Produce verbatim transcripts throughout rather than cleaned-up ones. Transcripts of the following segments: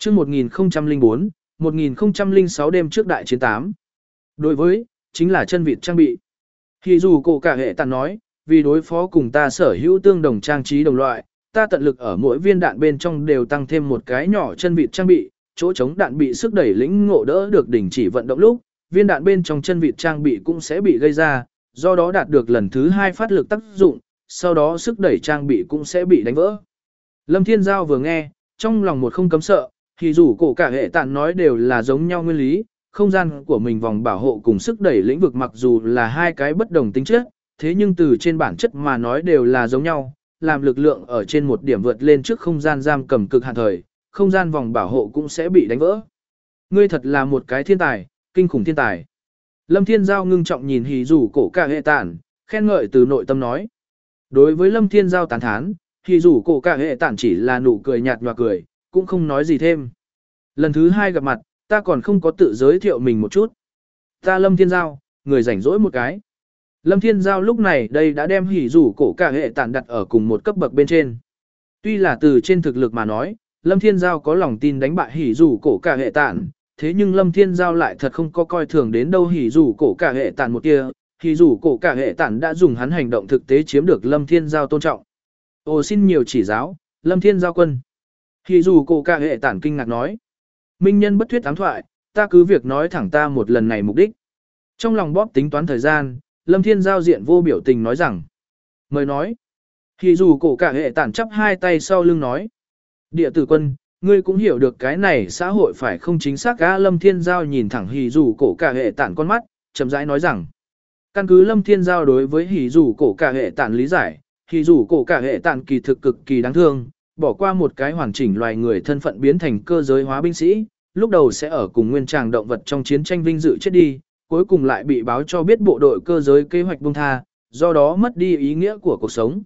chương một nghìn không trăm lẻ bốn, một nghìn không trăm lẻ sáu đêm trước đại chiến tám. Đối với, chính là chân vịt trang bị. Thì dù cổ cả hệ tàn nói, vì đối phó cùng ta sở hữu tương đồng trang trí đồng loại, ta tận lực ở mỗi viên đạn bên trong đều tăng thêm một cái nhỏ chân vịt trang bị, chỗ chống đạn bị sức đẩy lĩnh ngộ đỡ được đình chỉ vận động lúc, viên đạn bên trong chân vịt trang bị cũng sẽ bị gây ra, do đó đạt được lần thứ hai phát lực tác dụng, sau đó sức đẩy trang bị cũng sẽ bị đánh vỡ. Lâm Thiên Giao vừa nghe, trong lòng một không cấm sợ, thì dù cổ cả hệ tạn nói đều là giống nhau nguyên lý, không gian của mình vòng bảo hộ cùng sức đẩy lĩnh vực mặc dù là hai cái bất đồng tính chất, thế nhưng từ trên bản chất mà nói đều là giống nhau, làm lực lượng ở trên một điểm vượt lên trước không gian giam cầm cực hạn thời, không gian vòng bảo hộ cũng sẽ bị đánh vỡ. Ngươi thật là một cái thiên tài, kinh khủng thiên tài. Lâm Thiên Giao ngưng trọng nhìn hỉ rủ cổ cả hệ tản, khen ngợi từ nội tâm nói. Đối với Lâm Thiên Giao tán thán, hỉ rủ cổ cả hệ tản chỉ là nụ cười nhạt nhòa cười, cũng không nói gì thêm. Lần thứ hai gặp mặt, ta còn không có tự giới thiệu mình một chút. Ta Lâm Thiên Giao, người rảnh rỗi một cái. Lâm Thiên Giao lúc này đây đã đem hỉ rủ cổ cả hệ tản đặt ở cùng một cấp bậc bên trên. Tuy là từ trên thực lực mà nói, Lâm Thiên Giao có lòng tin đánh bại hỉ rủ cổ cả hệ tản, thế nhưng Lâm Thiên Giao lại thật không có coi thường đến đâu hỉ rủ cổ cả hệ tản một kia, hỉ rủ cổ cả hệ tản đã dùng hắn hành động thực tế chiếm được Lâm Thiên Giao tôn trọng. Ồ xin nhiều chỉ giáo, Lâm Thiên Giao quân. Hỉ rủ cổ cả hệ tản kinh ngạc nói. Minh nhân bất thuyết ám thoại, ta cứ việc nói thẳng ta một lần này mục đích. Trong lòng bóp tính toán thời gian, Lâm Thiên Giao diện vô biểu tình nói rằng. Mời nói. Hỉ rủ cổ cả hệ tản chắp hai tay sau lưng nói. Địa tử quân, ngươi cũng hiểu được cái này xã hội phải không chính xác á. Lâm Thiên Giao nhìn thẳng hỉ rủ cổ cả hệ tản con mắt, chậm rãi nói rằng. Căn cứ Lâm Thiên Giao đối với hỉ rủ cổ cả hệ tản lý giải, hỉ rủ cổ cả hệ tản kỳ thực cực kỳ đáng thương, bỏ qua một cái hoàn chỉnh loài người thân phận biến thành cơ giới hóa binh sĩ, lúc đầu sẽ ở cùng nguyên tràng động vật trong chiến tranh vinh dự chết đi, cuối cùng lại bị báo cho biết bộ đội cơ giới kế hoạch buông tha, do đó mất đi ý nghĩa của cuộc sống.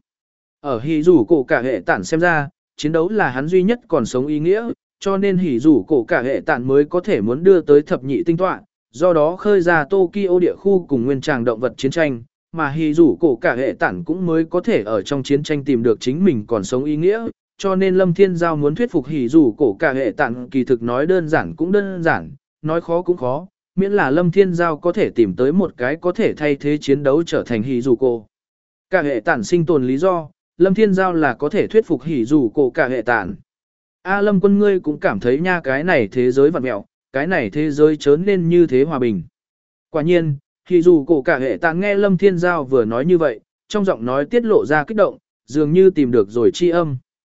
Ở hỉ rủ cổ cả hệ tản xem ra, chiến đấu là hắn duy nhất còn sống ý nghĩa, cho nên hỉ rủ cổ cả hệ tản mới có thể muốn đưa tới thập nhị tinh tọa, do đó khơi ra Tokyo địa khu cùng nguyên tràng động vật chiến tranh, mà hỉ rủ cổ cả hệ tản cũng mới có thể ở trong chiến tranh tìm được chính mình còn sống ý nghĩa, cho nên Lâm Thiên Giao muốn thuyết phục hỉ rủ cổ cả hệ tản kỳ thực nói đơn giản cũng đơn giản, nói khó cũng khó, miễn là Lâm Thiên Giao có thể tìm tới một cái có thể thay thế chiến đấu trở thành hỉ rủ cổ cả hệ tản sinh tồn lý do. Lâm Thiên Giao là có thể thuyết phục hỉ rủ cổ cả hệ tản. A Lâm quân ngươi cũng cảm thấy nha cái này thế giới vặn mẹo, cái này thế giới chớ nên như thế hòa bình. Quả nhiên, hỉ rủ cổ cả hệ tản nghe Lâm Thiên Giao vừa nói như vậy, trong giọng nói tiết lộ ra kích động, dường như tìm được rồi chi âm.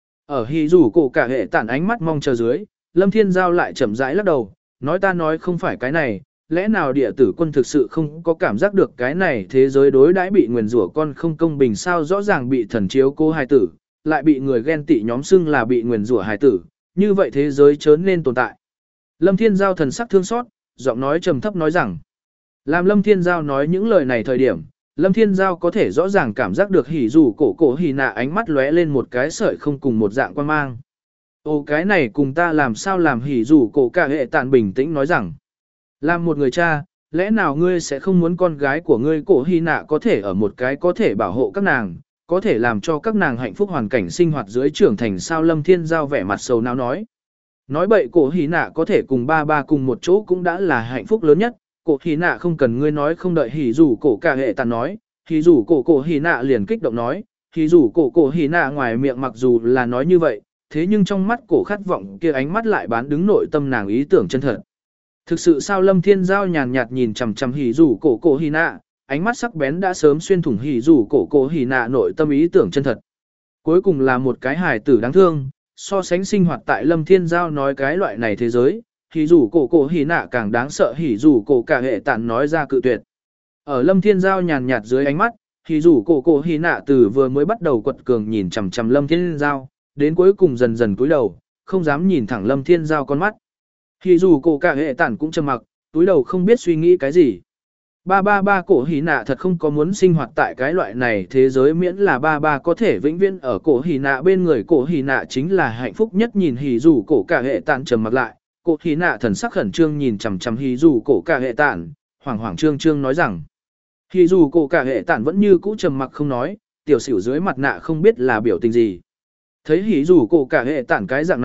Ở hỉ rủ cổ cả hệ tản ánh mắt mong chờ dưới, Lâm Thiên Giao lại chậm rãi lắc đầu, nói ta nói không phải cái này, lẽ nào địa tử quân thực sự không có cảm giác được cái này thế giới đối đãi bị nguyền rủa con không công bình sao, rõ ràng bị thần chiếu cố hài tử, lại bị người ghen tị nhóm xưng là bị nguyền rủa hài tử, như vậy thế giới chớ nên tồn tại. Lâm Thiên Giao thần sắc thương xót, giọng nói trầm thấp nói rằng, làm Lâm Thiên Giao nói những lời này thời điểm, Lâm Thiên Giao có thể rõ ràng cảm giác được hỉ rủ cổ cổ hỉ nạ ánh mắt lóe lên một cái sợi không cùng một dạng quan mang. Ồ cái này cùng ta làm sao làm hỉ rủ cổ cả hệ tản bình tĩnh nói rằng, làm một người cha, lẽ nào ngươi sẽ không muốn con gái của ngươi cổ hy nạ có thể ở một cái có thể bảo hộ các nàng, có thể làm cho các nàng hạnh phúc hoàn cảnh sinh hoạt dưới trưởng thành sao? Lâm Thiên Giao vẻ mặt sầu não nói. Nói bậy, cổ hy nạ có thể cùng ba ba cùng một chỗ cũng đã là hạnh phúc lớn nhất, cổ hy nạ không cần ngươi nói không đợi hỉ rủ cổ cả hệ tàn nói, hỉ rủ cổ cổ hy nạ liền kích động nói, hỉ rủ cổ cổ hy nạ ngoài miệng mặc dù là nói như vậy, thế nhưng trong mắt cổ khát vọng kia ánh mắt lại bán đứng nội tâm nàng ý tưởng chân thật. Thực sự sao? Lâm Thiên Giao nhàn nhạt nhìn chằm chằm hỉ rủ cổ cổ hỉ nạ, ánh mắt sắc bén đã sớm xuyên thủng hỉ rủ cổ cổ hỉ nạ nội tâm ý tưởng chân thật. Cuối cùng là một cái hài tử đáng thương, so sánh sinh hoạt tại Lâm Thiên Giao nói cái loại này thế giới, hỉ rủ cổ cổ hỉ nạ càng đáng sợ. Hỉ rủ cổ cả hệ tản nói ra cự tuyệt. Ở Lâm Thiên Giao nhàn nhạt dưới ánh mắt, hỉ rủ cổ cổ hỉ nạ từ vừa mới bắt đầu quật cường nhìn chằm chằm Lâm Thiên Giao, đến cuối cùng dần dần cúi đầu, không dám nhìn thẳng Lâm Thiên Giao con mắt. Hỉ rủ cổ cả hệ tản cũng trầm mặc, túi đầu không biết suy nghĩ cái gì. Ba ba ba cổ hỉ nạ thật không có muốn sinh hoạt tại cái loại này thế giới, miễn là ba ba có thể vĩnh viễn ở cổ hỉ nạ bên người, cổ hỉ nạ chính là hạnh phúc nhất. Nhìn hỉ rủ cổ cả hệ tản trầm mặc lại, cổ hỉ nạ thần sắc khẩn trương nhìn chằm chằm hỉ rủ cổ cả hệ tản, hoảng hoảng trương trương nói rằng. Hỉ rủ cổ cả hệ tản vẫn như cũ trầm mặc không nói, tiểu xỉu dưới mặt nạ không biết là biểu tình gì. Thấy hỉ rủ cổ cả hệ tản cái dạng này,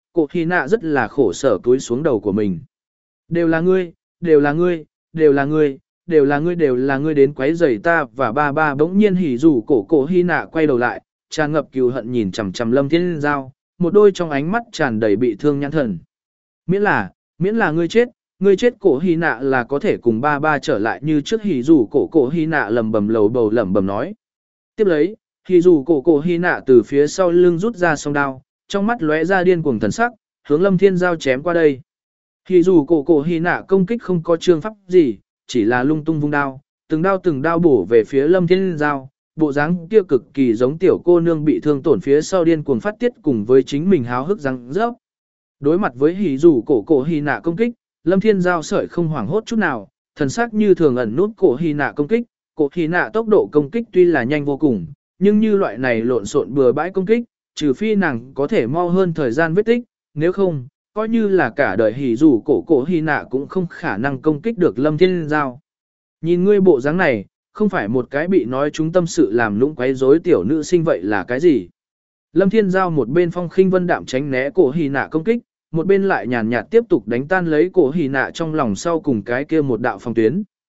cổ hy nạ rất là khổ sở túi xuống đầu của mình. Đều là ngươi, đều là ngươi, đều là ngươi, đều là ngươi đều là ngươi đến quấy rầy ta và ba ba bỗng nhiên hỉ rủ cổ cổ hy nạ quay đầu lại, tràn ngập cừu hận nhìn chằm chằm Lâm Thiên Giao, một đôi trong ánh mắt tràn đầy bị thương nhãn thần. Miễn là, miễn là ngươi chết, ngươi chết cổ hy nạ là có thể cùng ba ba trở lại như trước hỉ rủ cổ cổ hy nạ lầm bầm lầu bầu lẩm bẩm nói. Tiếp lấy, hỉ rủ cổ cổ hy nạ từ phía sau lưng rút ra song đao, trong mắt lóe ra điên cuồng thần sắc, hướng Lâm Thiên Giao chém qua đây. Hỉ rủ cổ cổ hy nạ công kích không có chương pháp gì, chỉ là lung tung vung đao, từng đao từng đao bổ về phía Lâm Thiên Giao, bộ dáng kia cực kỳ giống tiểu cô nương bị thương tổn phía sau điên cuồng phát tiết cùng với chính mình háo hức răng rớp. Đối mặt với hỉ rủ cổ cổ hy nạ công kích, Lâm Thiên Giao sợi không hoảng hốt chút nào, thần sắc như thường ẩn nút cổ hy nạ công kích, cổ hy nạ tốc độ công kích tuy là nhanh vô cùng, nhưng như loại này lộn xộn bừa bãi công kích, trừ phi nàng có thể mau hơn thời gian vết tích, nếu không, coi như là cả đời hỉ rủ cổ cổ hy nạ cũng không khả năng công kích được Lâm Thiên Giao. Nhìn ngươi bộ dáng này, không phải một cái bị nói chúng tâm sự làm lũng quấy rối tiểu nữ sinh vậy là cái gì? Lâm Thiên Giao một bên phong khinh vân đạm tránh né cổ hy nạ công kích, một bên lại nhàn nhạt tiếp tục đánh tan lấy cổ hy nạ trong lòng sau cùng cái kia một đạo phòng tuyến.